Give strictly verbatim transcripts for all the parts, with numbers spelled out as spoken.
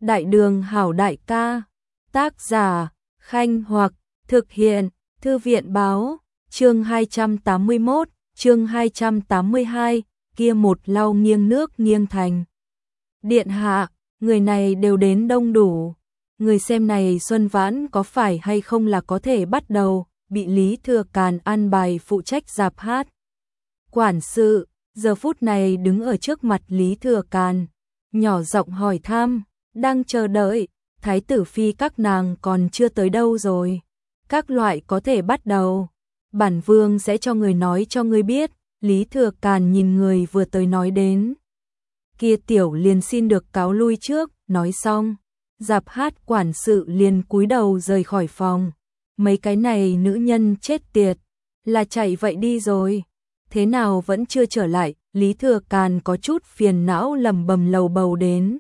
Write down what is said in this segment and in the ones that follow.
Đại đường hảo đại ca, tác giả, Khanh Hoặc, thực hiện, Thư viện báo, chương hai trăm tám mươi mốt, chương hai trăm tám mươi hai, kia một lau nghiêng nước nghiêng thành. Điện hạ, người này đều đến đông đủ, người xem này Xuân Vãn có phải hay không là có thể bắt đầu, bị Lý Thừa Càn an bài phụ trách dạp hát. Quản sự, giờ phút này đứng ở trước mặt Lý Thừa Càn, nhỏ giọng hỏi thăm, đang chờ đợi, thái tử phi các nàng còn chưa tới đâu rồi, các loại có thể bắt đầu, bản vương sẽ cho người nói cho người biết. Lý Thừa Càn nhìn người vừa tới nói đến, kia tiểu liền xin được cáo lui trước, nói xong, dạp hát quản sự liền cúi đầu rời khỏi phòng. Mấy cái này nữ nhân chết tiệt, là chạy vậy đi rồi, thế nào vẫn chưa trở lại. Lý Thừa Càn có chút phiền não lầm bầm lầu bầu đến,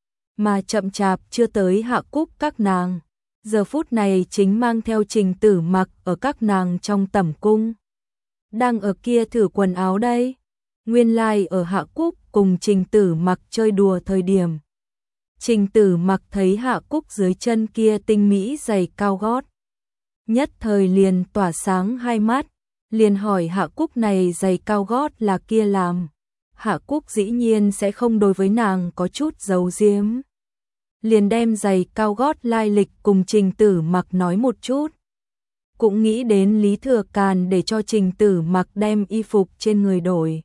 mà chậm chạp chưa tới Hạ Cúc các nàng, giờ phút này chính mang theo Trình Tử Mặc ở các nàng trong tẩm cung, đang ở kia thử quần áo đây. Nguyên lai like ở Hạ Cúc cùng Trình Tử Mặc chơi đùa thời điểm, Trình Tử Mặc thấy Hạ Cúc dưới chân kia tinh mỹ giày cao gót, nhất thời liền tỏa sáng hai mắt, liền hỏi Hạ Cúc này giày cao gót là kia làm. Hạ Cúc dĩ nhiên sẽ không đối với nàng có chút giấu giếm, liền đem giày cao gót lai lịch cùng Trình Tử Mặc nói một chút, cũng nghĩ đến Lý Thừa Càn để cho Trình Tử Mặc đem y phục trên người đổi.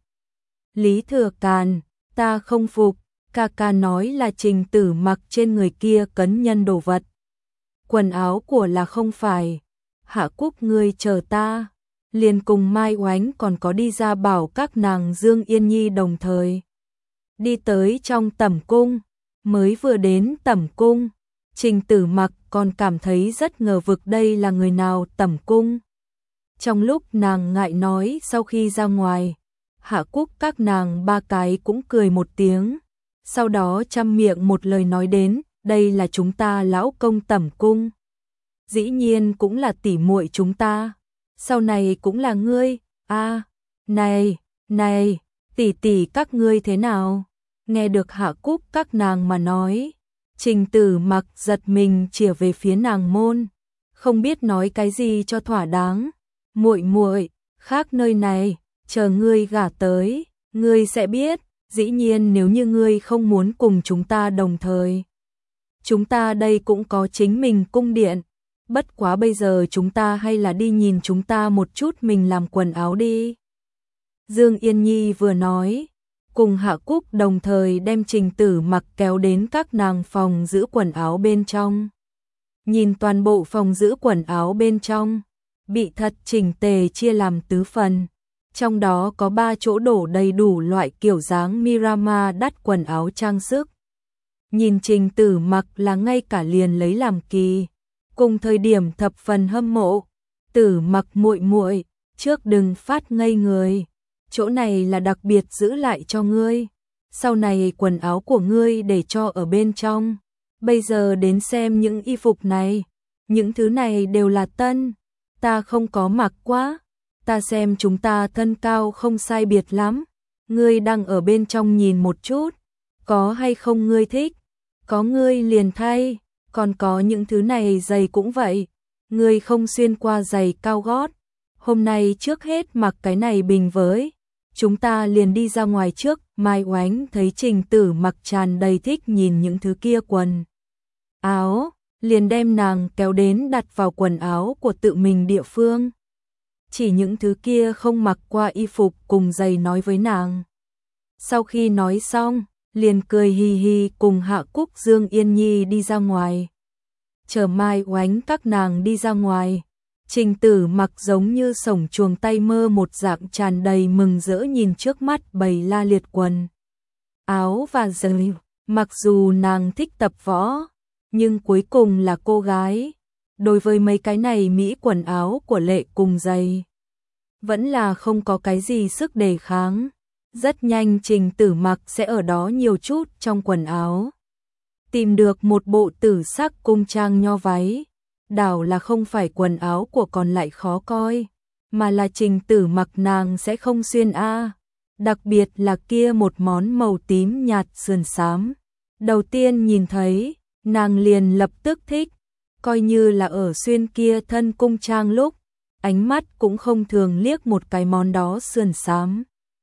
Lý Thừa Càn, ta không phục, ca ca nói là Trình Tử Mặc trên người kia cấn nhân đồ vật, quần áo của là không phải. Hạ Cúc ngươi chờ ta, liền cùng Mai Oánh còn có đi ra bảo các nàng Dương Yên Nhi đồng thời đi tới trong tẩm cung. Mới vừa đến tẩm cung, Trình Tử Mặc còn cảm thấy rất ngờ vực đây là người nào tẩm cung. Trong lúc nàng ngại nói sau khi ra ngoài, Hạ Cúc các nàng ba cái cũng cười một tiếng, sau đó chăm miệng một lời nói đến, đây là chúng ta lão công tẩm cung, dĩ nhiên cũng là tỷ muội chúng ta, sau này cũng là ngươi. A, à, này, này, tỷ tỷ các ngươi thế nào? Nghe được Hạ Cúc các nàng mà nói, Trình Tử Mặc giật mình chìa về phía nàng môn, không biết nói cái gì cho thỏa đáng. Muội muội, khác nơi này, chờ ngươi gả tới, ngươi sẽ biết, dĩ nhiên nếu như ngươi không muốn cùng chúng ta đồng thời, chúng ta đây cũng có chính mình cung điện, bất quá bây giờ chúng ta hay là đi nhìn chúng ta một chút mình làm quần áo đi. Dương Yên Nhi vừa nói, cùng Hạ Cúc đồng thời đem Trình Tử Mặc kéo đến các nàng phòng giữ quần áo bên trong. Nhìn toàn bộ phòng giữ quần áo bên trong, bị thật chỉnh tề chia làm tứ phần, trong đó có ba chỗ đổ đầy đủ loại kiểu dáng Mirama đắt quần áo trang sức. Nhìn Trình Tử Mặc là ngay cả liền lấy làm kỳ, cùng thời điểm thập phần hâm mộ. Tử Mặc muội muội, trước đừng phát ngây người, chỗ này là đặc biệt giữ lại cho ngươi, sau này quần áo của ngươi để cho ở bên trong. Bây giờ đến xem những y phục này, những thứ này đều là tân, ta không có mặc quá, ta xem chúng ta thân cao không sai biệt lắm, ngươi đang ở bên trong nhìn một chút, có hay không ngươi thích, có ngươi liền thay. Còn có những thứ này giày cũng vậy, ngươi không xuyên qua giày cao gót, hôm nay trước hết mặc cái này bình với, chúng ta liền đi ra ngoài trước. Mai Oánh thấy Trình Tử Mặc tràn đầy thích nhìn những thứ kia quần áo, liền đem nàng kéo đến đặt vào quần áo của tự mình địa phương, chỉ những thứ kia không mặc qua y phục cùng giày nói với nàng. Sau khi nói xong, liền cười hì hì cùng Hạ Cúc Dương Yên Nhi đi ra ngoài. Chờ Mai Oánh các nàng đi ra ngoài, Trình Tử Mặc giống như sổng chuồng tay mơ một dạng tràn đầy mừng rỡ nhìn trước mắt bầy la liệt quần áo và giày. Mặc dù nàng thích tập võ, nhưng cuối cùng là cô gái, đối với mấy cái này mỹ quần áo của lệ cùng giày, vẫn là không có cái gì sức đề kháng. Rất nhanh Trình Tử Mặc sẽ ở đó nhiều chút trong quần áo, tìm được một bộ tử sắc cung trang nho váy, đảo là không phải quần áo của còn lại khó coi, mà là Trình Tử Mặc nàng sẽ không xuyên a, đặc biệt là kia một món màu tím nhạt sườn xám. Đầu tiên nhìn thấy, nàng liền lập tức thích, coi như là ở xuyên kia thân cung trang lúc, ánh mắt cũng không thường liếc một cái món đó sườn xám.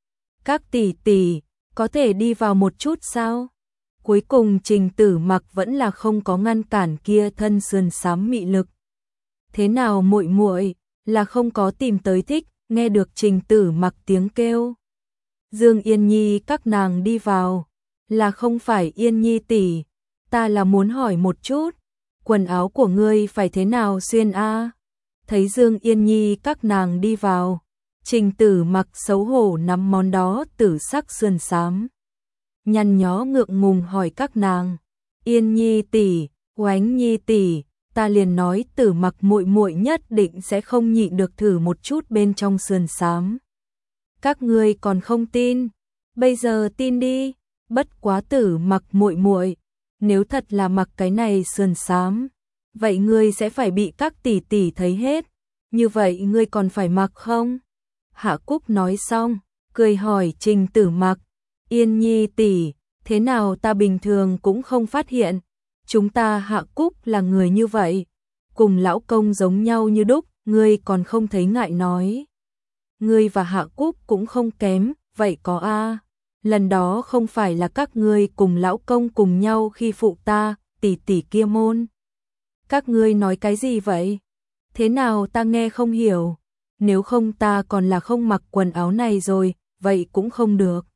Các tỷ tỷ, có thể đi vào một chút sao? Cuối cùng Trình Tử Mặc vẫn là không có ngăn cản kia thân sườn xám mị lực. Thế nào muội muội, là không có tìm tới thích, nghe được Trình Tử Mặc tiếng kêu. Dương Yên Nhi các nàng đi vào, là không phải Yên Nhi tỷ, ta là muốn hỏi một chút, quần áo của ngươi phải thế nào xuyên a? Thấy Dương Yên Nhi các nàng đi vào, Trình Tử Mặc xấu hổ nắm món đó tử sắc sườn xám. Nhăn nhó ngượng ngùng hỏi các nàng, Yên Nhi tỷ, Oánh Nhi tỷ, ta liền nói Tử Mặc muội muội nhất định sẽ không nhịn được thử một chút bên trong sườn xám. Các ngươi còn không tin, bây giờ tin đi, bất quá Tử Mặc muội muội, nếu thật là mặc cái này sườn xám, vậy ngươi sẽ phải bị các tỷ tỷ thấy hết, như vậy ngươi còn phải mặc không? Hạ Cúc nói xong, cười hỏi Trình Tử Mặc, Yên Nhi tỷ, thế nào ta bình thường cũng không phát hiện, chúng ta Hạ Cúc là người như vậy, cùng lão công giống nhau như đúc, ngươi còn không thấy ngại nói. Ngươi và Hạ Cúc cũng không kém, vậy có a? Lần đó không phải là các ngươi cùng lão công cùng nhau khi phụ ta, tỷ tỷ kia môn. Các ngươi nói cái gì vậy? Thế nào ta nghe không hiểu, nếu không ta còn là không mặc quần áo này rồi, vậy cũng không được.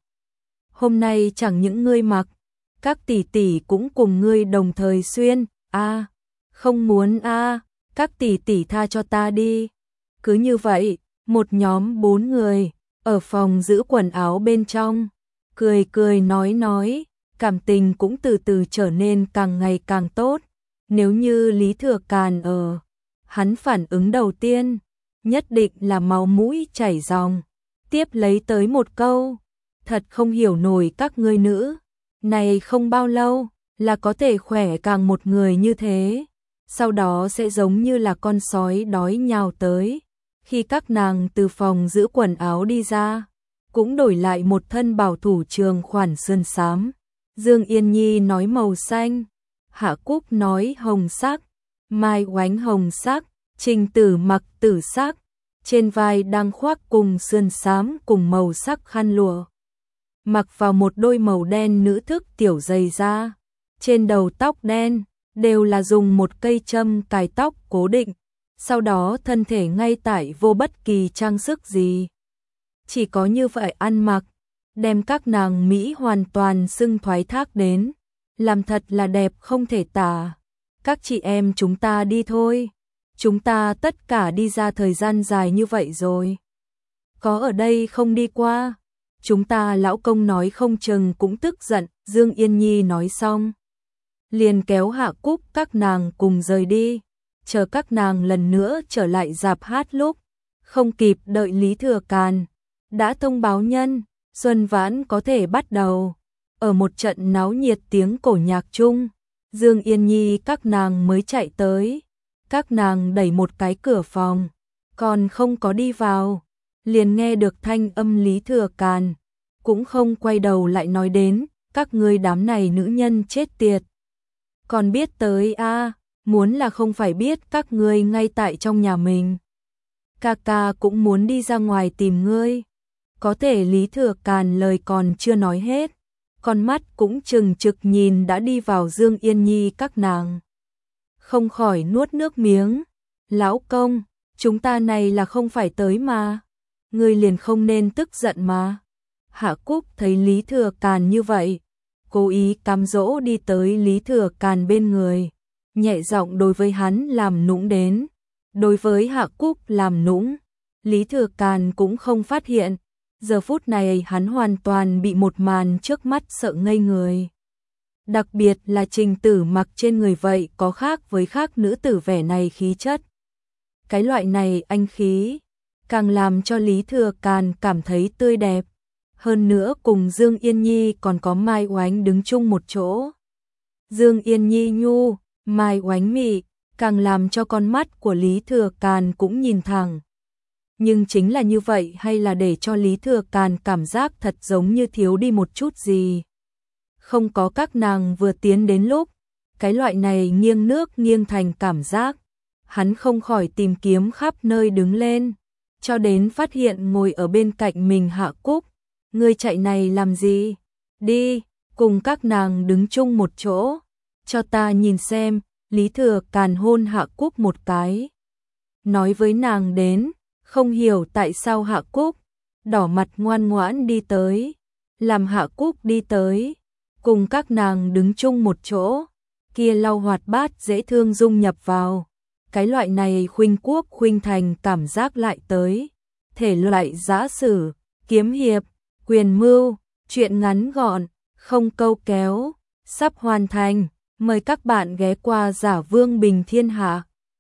Hôm nay chẳng những ngươi mặc, các tỷ tỷ cũng cùng ngươi đồng thời xuyên, a, không muốn a, các tỷ tỷ tha cho ta đi. Cứ như vậy, một nhóm bốn người, ở phòng giữ quần áo bên trong, cười cười nói nói, cảm tình cũng từ từ trở nên càng ngày càng tốt. Nếu như Lý Thừa Càn ở, hắn phản ứng đầu tiên, nhất định là máu mũi chảy ròng, tiếp lấy tới một câu, thật không hiểu nổi các ngươi nữ, này không bao lâu, là có thể khỏe càng một người như thế, sau đó sẽ giống như là con sói đói nhào tới, khi các nàng từ phòng giữ quần áo đi ra, cũng đổi lại một thân bảo thủ trường khoản sườn xám, Dương Yên Nhi nói màu xanh, Hạ Cúc nói hồng sắc, Mai Oánh hồng sắc, Trình Tử Mặc tử sắc, trên vai đang khoác cùng sườn xám cùng màu sắc khăn lụa. Mặc vào một đôi màu đen nữ thức tiểu giày da, trên đầu tóc đen, đều là dùng một cây châm cài tóc cố định, sau đó thân thể ngay tại vô bất kỳ trang sức gì. Chỉ có như vậy ăn mặc, đem các nàng Mỹ hoàn toàn xưng thoái thác đến, làm thật là đẹp không thể tả. Các chị em chúng ta đi thôi, chúng ta tất cả đi ra thời gian dài như vậy rồi. Có ở đây không đi qua, chúng ta lão công nói không chừng cũng tức giận, Dương Yên Nhi nói xong. Liền kéo Hạ Cúc các nàng cùng rời đi, chờ các nàng lần nữa trở lại rạp hát lúc, không kịp đợi Lý Thừa Càn, đã thông báo nhân, xuân vãn có thể bắt đầu. Ở một trận náo nhiệt tiếng cổ nhạc chung, Dương Yên Nhi các nàng mới chạy tới, các nàng đẩy một cái cửa phòng, còn không có đi vào, liền nghe được thanh âm Lý Thừa Càn, cũng không quay đầu lại nói đến, các ngươi đám này nữ nhân chết tiệt. Còn biết tới a, à, muốn là không phải biết các ngươi ngay tại trong nhà mình. Ca ca cũng muốn đi ra ngoài tìm ngươi. Có thể Lý Thừa Càn lời còn chưa nói hết, con mắt cũng trừng trực nhìn đã đi vào Dương Yên Nhi các nàng. Không khỏi nuốt nước miếng. Lão công, chúng ta này là không phải tới mà. Ngươi liền không nên tức giận mà. Hạ Cúc thấy Lý Thừa Càn như vậy, cố ý cám dỗ đi tới Lý Thừa Càn bên người, nhẹ giọng đối với hắn làm nũng đến. Đối với Hạ Cúc làm nũng, Lý Thừa Càn cũng không phát hiện. Giờ phút này hắn hoàn toàn bị một màn trước mắt sợ ngây người. Đặc biệt là Trình Tử Mặc trên người vậy có khác với khác nữ tử vẻ này khí chất. Cái loại này anh khí, càng làm cho Lý Thừa Càn cảm thấy tươi đẹp. Hơn nữa cùng Dương Yên Nhi còn có Mai Oánh đứng chung một chỗ. Dương Yên Nhi nhu, Mai Oánh mị, càng làm cho con mắt của Lý Thừa Càn cũng nhìn thẳng. Nhưng chính là như vậy hay là để cho Lý Thừa Càn cảm giác thật giống như thiếu đi một chút gì. Không có các nàng vừa tiến đến lúc, cái loại này nghiêng nước nghiêng thành cảm giác, hắn không khỏi tìm kiếm khắp nơi đứng lên, cho đến phát hiện ngồi ở bên cạnh mình Hạ Cúc. Ngươi chạy này làm gì? Đi, cùng các nàng đứng chung một chỗ, cho ta nhìn xem. Lý Thừa Càn hôn Hạ Cúc một cái, nói với nàng đến, không hiểu tại sao Hạ Cúc đỏ mặt ngoan ngoãn đi tới, làm Hạ Cúc đi tới, cùng các nàng đứng chung một chỗ, kia lau hoạt bát dễ thương dung nhập vào, cái loại này khuynh quốc khuynh thành cảm giác lại tới, thể loại giã sử, kiếm hiệp, quyền mưu, truyện ngắn gọn, không câu kéo, sắp hoàn thành, mời các bạn ghé qua Giả Vương Bình Thiên Hạ.